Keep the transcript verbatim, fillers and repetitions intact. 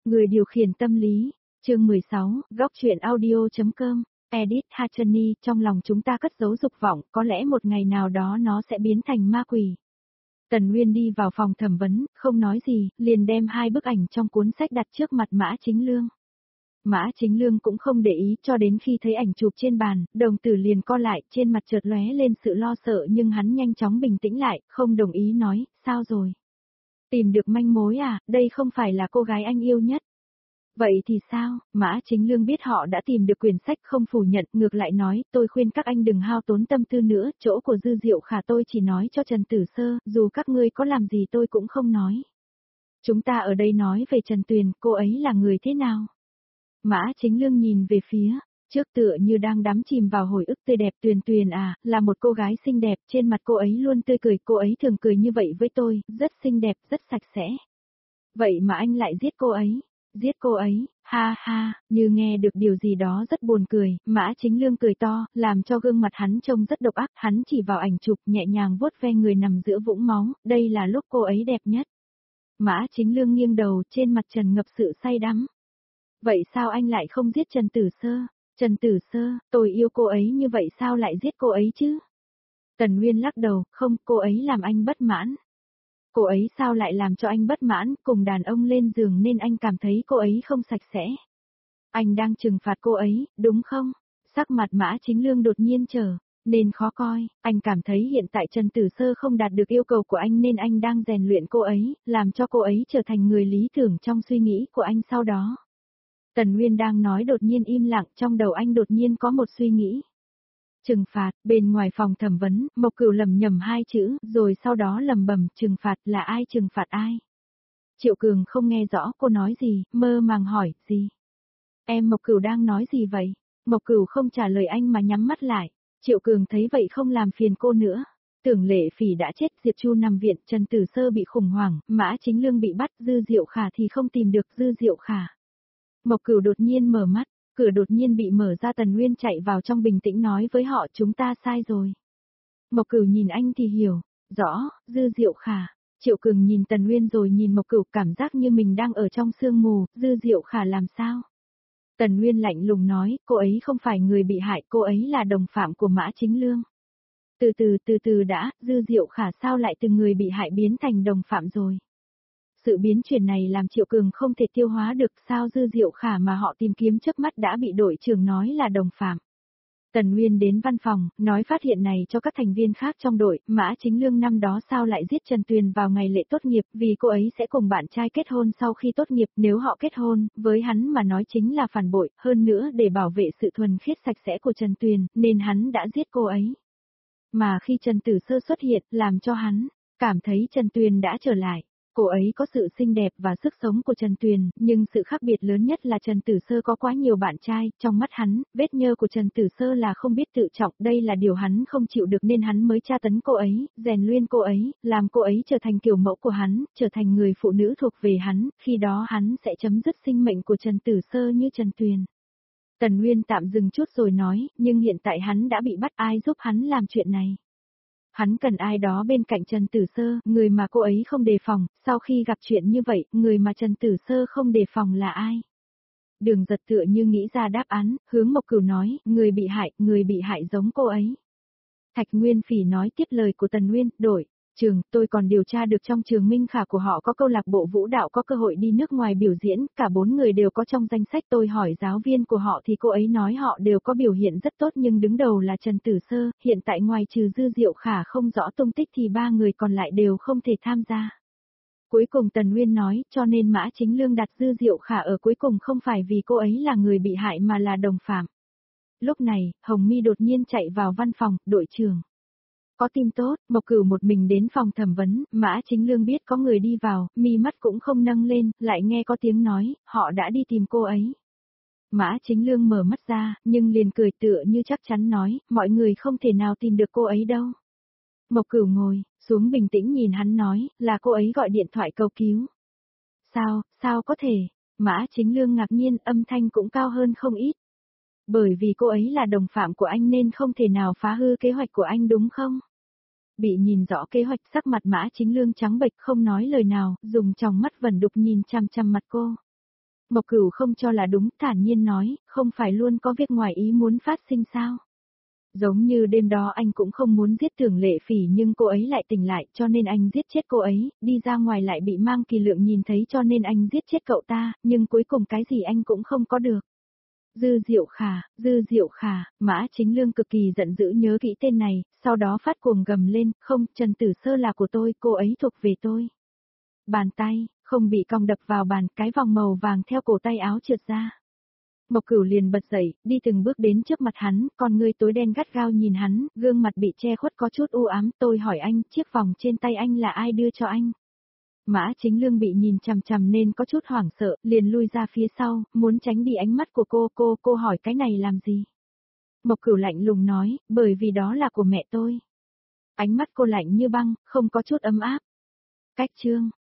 Người điều khiển tâm lý, chương mười sáu, góc truyện audio.com, Edit Hachani, trong lòng chúng ta cất giấu dục vọng, có lẽ một ngày nào đó nó sẽ biến thành ma quỷ. Tần Nguyên đi vào phòng thẩm vấn, không nói gì, liền đem hai bức ảnh trong cuốn sách đặt trước mặt Mã Chính Lương. Mã Chính Lương cũng không để ý cho đến khi thấy ảnh chụp trên bàn, đồng tử liền co lại, trên mặt chợt lóe lên sự lo sợ nhưng hắn nhanh chóng bình tĩnh lại, không đồng ý nói, sao rồi? Tìm được manh mối à, đây không phải là cô gái anh yêu nhất. Vậy thì sao, Mã Chính Lương biết họ đã tìm được quyển sách không phủ nhận, ngược lại nói, tôi khuyên các anh đừng hao tốn tâm tư nữa, chỗ của Dư Diệu Khả tôi chỉ nói cho Trần Tử Sơ, dù các ngươi có làm gì tôi cũng không nói. Chúng ta ở đây nói về Trần Tuyền, cô ấy là người thế nào? Mã Chính Lương nhìn về phía, trước tựa như đang đắm chìm vào hồi ức tươi đẹp. Tuyền Tuyền à, là một cô gái xinh đẹp, trên mặt cô ấy luôn tươi cười, cô ấy thường cười như vậy với tôi, rất xinh đẹp, rất sạch sẽ. Vậy mà anh lại giết cô ấy, giết cô ấy, ha ha, như nghe được điều gì đó rất buồn cười, Mã Chính Lương cười to, làm cho gương mặt hắn trông rất độc ác, hắn chỉ vào ảnh chụp nhẹ nhàng vuốt ve người nằm giữa vũng máu, đây là lúc cô ấy đẹp nhất. Mã Chính Lương nghiêng đầu, trên mặt tràn ngập sự say đắm. Vậy sao anh lại không giết Trần Tử Sơ? Trần Tử Sơ, tôi yêu cô ấy như vậy sao lại giết cô ấy chứ? Tần Nguyên lắc đầu, không, cô ấy làm anh bất mãn. Cô ấy sao lại làm cho anh bất mãn, cùng đàn ông lên giường nên anh cảm thấy cô ấy không sạch sẽ. Anh đang trừng phạt cô ấy, đúng không? Sắc mặt Mã Chính Lương đột nhiên trở nên khó coi, anh cảm thấy hiện tại Trần Tử Sơ không đạt được yêu cầu của anh nên anh đang rèn luyện cô ấy, làm cho cô ấy trở thành người lý tưởng trong suy nghĩ của anh sau đó. Tần Nguyên đang nói đột nhiên im lặng, trong đầu anh đột nhiên có một suy nghĩ. Trừng phạt, bên ngoài phòng thẩm vấn, Mộc Cửu lầm nhầm hai chữ, rồi sau đó lầm bầm, trừng phạt là ai trừng phạt ai? Triệu Cường không nghe rõ cô nói gì, mơ màng hỏi, gì? Em Mộc Cửu đang nói gì vậy? Mộc Cửu không trả lời anh mà nhắm mắt lại. Triệu Cường thấy vậy không làm phiền cô nữa. Tưởng Lệ Phỉ đã chết, Diệp Chu nằm viện, Trần Tử Sơ bị khủng hoảng, Mã Chính Lương bị bắt, Dư Diệu Khả thì không tìm được Dư Diệu Khả. Mộc Cửu đột nhiên mở mắt, cửa đột nhiên bị mở ra. Tần Nguyên chạy vào trong bình tĩnh nói với họ, chúng ta sai rồi. Mộc Cửu nhìn anh thì hiểu, rõ, Dư Diệu Khả. Triệu Cường nhìn Tần Nguyên rồi nhìn Mộc Cửu, cảm giác như mình đang ở trong sương mù, Dư Diệu Khả làm sao? Tần Nguyên lạnh lùng nói, cô ấy không phải người bị hại, cô ấy là đồng phạm của Mã Chính Lương. Từ từ từ từ đã, Dư Diệu Khả sao lại từ người bị hại biến thành đồng phạm rồi? Sự biến chuyển này làm Triệu Cường không thể tiêu hóa được, sao Dư Diệu Khả mà họ tìm kiếm chớp mắt đã bị đội trưởng nói là đồng phạm. Tần Nguyên đến văn phòng, nói phát hiện này cho các thành viên khác trong đội, Mã Chính Lương năm đó sao lại giết Trần Tuyền vào ngày lễ tốt nghiệp, vì cô ấy sẽ cùng bạn trai kết hôn sau khi tốt nghiệp, nếu họ kết hôn, với hắn mà nói chính là phản bội, hơn nữa để bảo vệ sự thuần khiết sạch sẽ của Trần Tuyền, nên hắn đã giết cô ấy. Mà khi Trần Tử Sơ xuất hiện, làm cho hắn cảm thấy Trần Tuyền đã trở lại. Cô ấy có sự xinh đẹp và sức sống của Trần Tuyền, nhưng sự khác biệt lớn nhất là Trần Tử Sơ có quá nhiều bạn trai, trong mắt hắn, vết nhơ của Trần Tử Sơ là không biết tự trọng, đây là điều hắn không chịu được nên hắn mới tra tấn cô ấy, rèn luyện cô ấy, làm cô ấy trở thành kiểu mẫu của hắn, trở thành người phụ nữ thuộc về hắn, khi đó hắn sẽ chấm dứt sinh mệnh của Trần Tử Sơ như Trần Tuyền. Tần Nguyên tạm dừng chút rồi nói, nhưng hiện tại hắn đã bị bắt, ai giúp hắn làm chuyện này? Hắn cần ai đó bên cạnh Trần Tử Sơ, người mà cô ấy không đề phòng, sau khi gặp chuyện như vậy, người mà Trần Tử Sơ không đề phòng là ai? Đường Giật tựa như nghĩ ra đáp án, hướng Mộc Cửu nói, người bị hại, người bị hại giống cô ấy. Thạch Nguyên Phỉ nói tiếp lời của Tần Nguyên, đổi. Trường, tôi còn điều tra được trong trường Minh Khả của họ có câu lạc bộ vũ đạo có cơ hội đi nước ngoài biểu diễn, cả bốn người đều có trong danh sách. Tôi hỏi giáo viên của họ thì cô ấy nói họ đều có biểu hiện rất tốt nhưng đứng đầu là Trần Tử Sơ, hiện tại ngoài trừ Dư Diệu Khả không rõ tung tích thì ba người còn lại đều không thể tham gia. Cuối cùng Tần Nguyên nói, cho nên Mã Chính Lương đặt Dư Diệu Khả ở cuối cùng không phải vì cô ấy là người bị hại mà là đồng phạm. Lúc này, Hồng Mi đột nhiên chạy vào văn phòng, đội trưởng. Có tin tốt, Mộc Cửu một mình đến phòng thẩm vấn, Mã Chính Lương biết có người đi vào, mi mắt cũng không nâng lên, lại nghe có tiếng nói, họ đã đi tìm cô ấy. Mã Chính Lương mở mắt ra, nhưng liền cười tựa như chắc chắn nói, mọi người không thể nào tìm được cô ấy đâu. Mộc Cửu ngồi xuống bình tĩnh nhìn hắn nói, là cô ấy gọi điện thoại cầu cứu. Sao, sao có thể? Mã Chính Lương ngạc nhiên, âm thanh cũng cao hơn không ít. Bởi vì cô ấy là đồng phạm của anh nên không thể nào phá hư kế hoạch của anh đúng không? Bị nhìn rõ kế hoạch, sắc mặt Mã Chính Lương trắng bệch không nói lời nào, dùng tròng mắt vẩn đục nhìn chằm chằm mặt cô. Mộc Cửu không cho là đúng, thản nhiên nói, không phải luôn có việc ngoài ý muốn phát sinh sao? Giống như đêm đó anh cũng không muốn giết Tưởng Lệ Phỉ nhưng cô ấy lại tỉnh lại cho nên anh giết chết cô ấy, đi ra ngoài lại bị Mang Kỳ Lượng nhìn thấy cho nên anh giết chết cậu ta, nhưng cuối cùng cái gì anh cũng không có được. Dư Diệu Khả, Dư Diệu Khả, Mã Chính Lương cực kỳ giận dữ nhớ kỹ tên này, sau đó phát cuồng gầm lên, không, Trần Tử Sơ là của tôi, cô ấy thuộc về tôi. Bàn tay, không bị cong đập vào bàn, cái vòng màu vàng theo cổ tay áo trượt ra. Mộc Cửu liền bật dậy, đi từng bước đến trước mặt hắn, con ngươi tối đen gắt gao nhìn hắn, gương mặt bị che khuất có chút u ám, tôi hỏi anh, chiếc vòng trên tay anh là ai đưa cho anh? Mã Chính Lương bị nhìn chằm chằm nên có chút hoảng sợ, liền lui ra phía sau, muốn tránh đi ánh mắt của cô, cô, cô hỏi cái này làm gì? Mộc Cửu lạnh lùng nói, bởi vì đó là của mẹ tôi. Ánh mắt cô lạnh như băng, không có chút ấm áp. Cách chương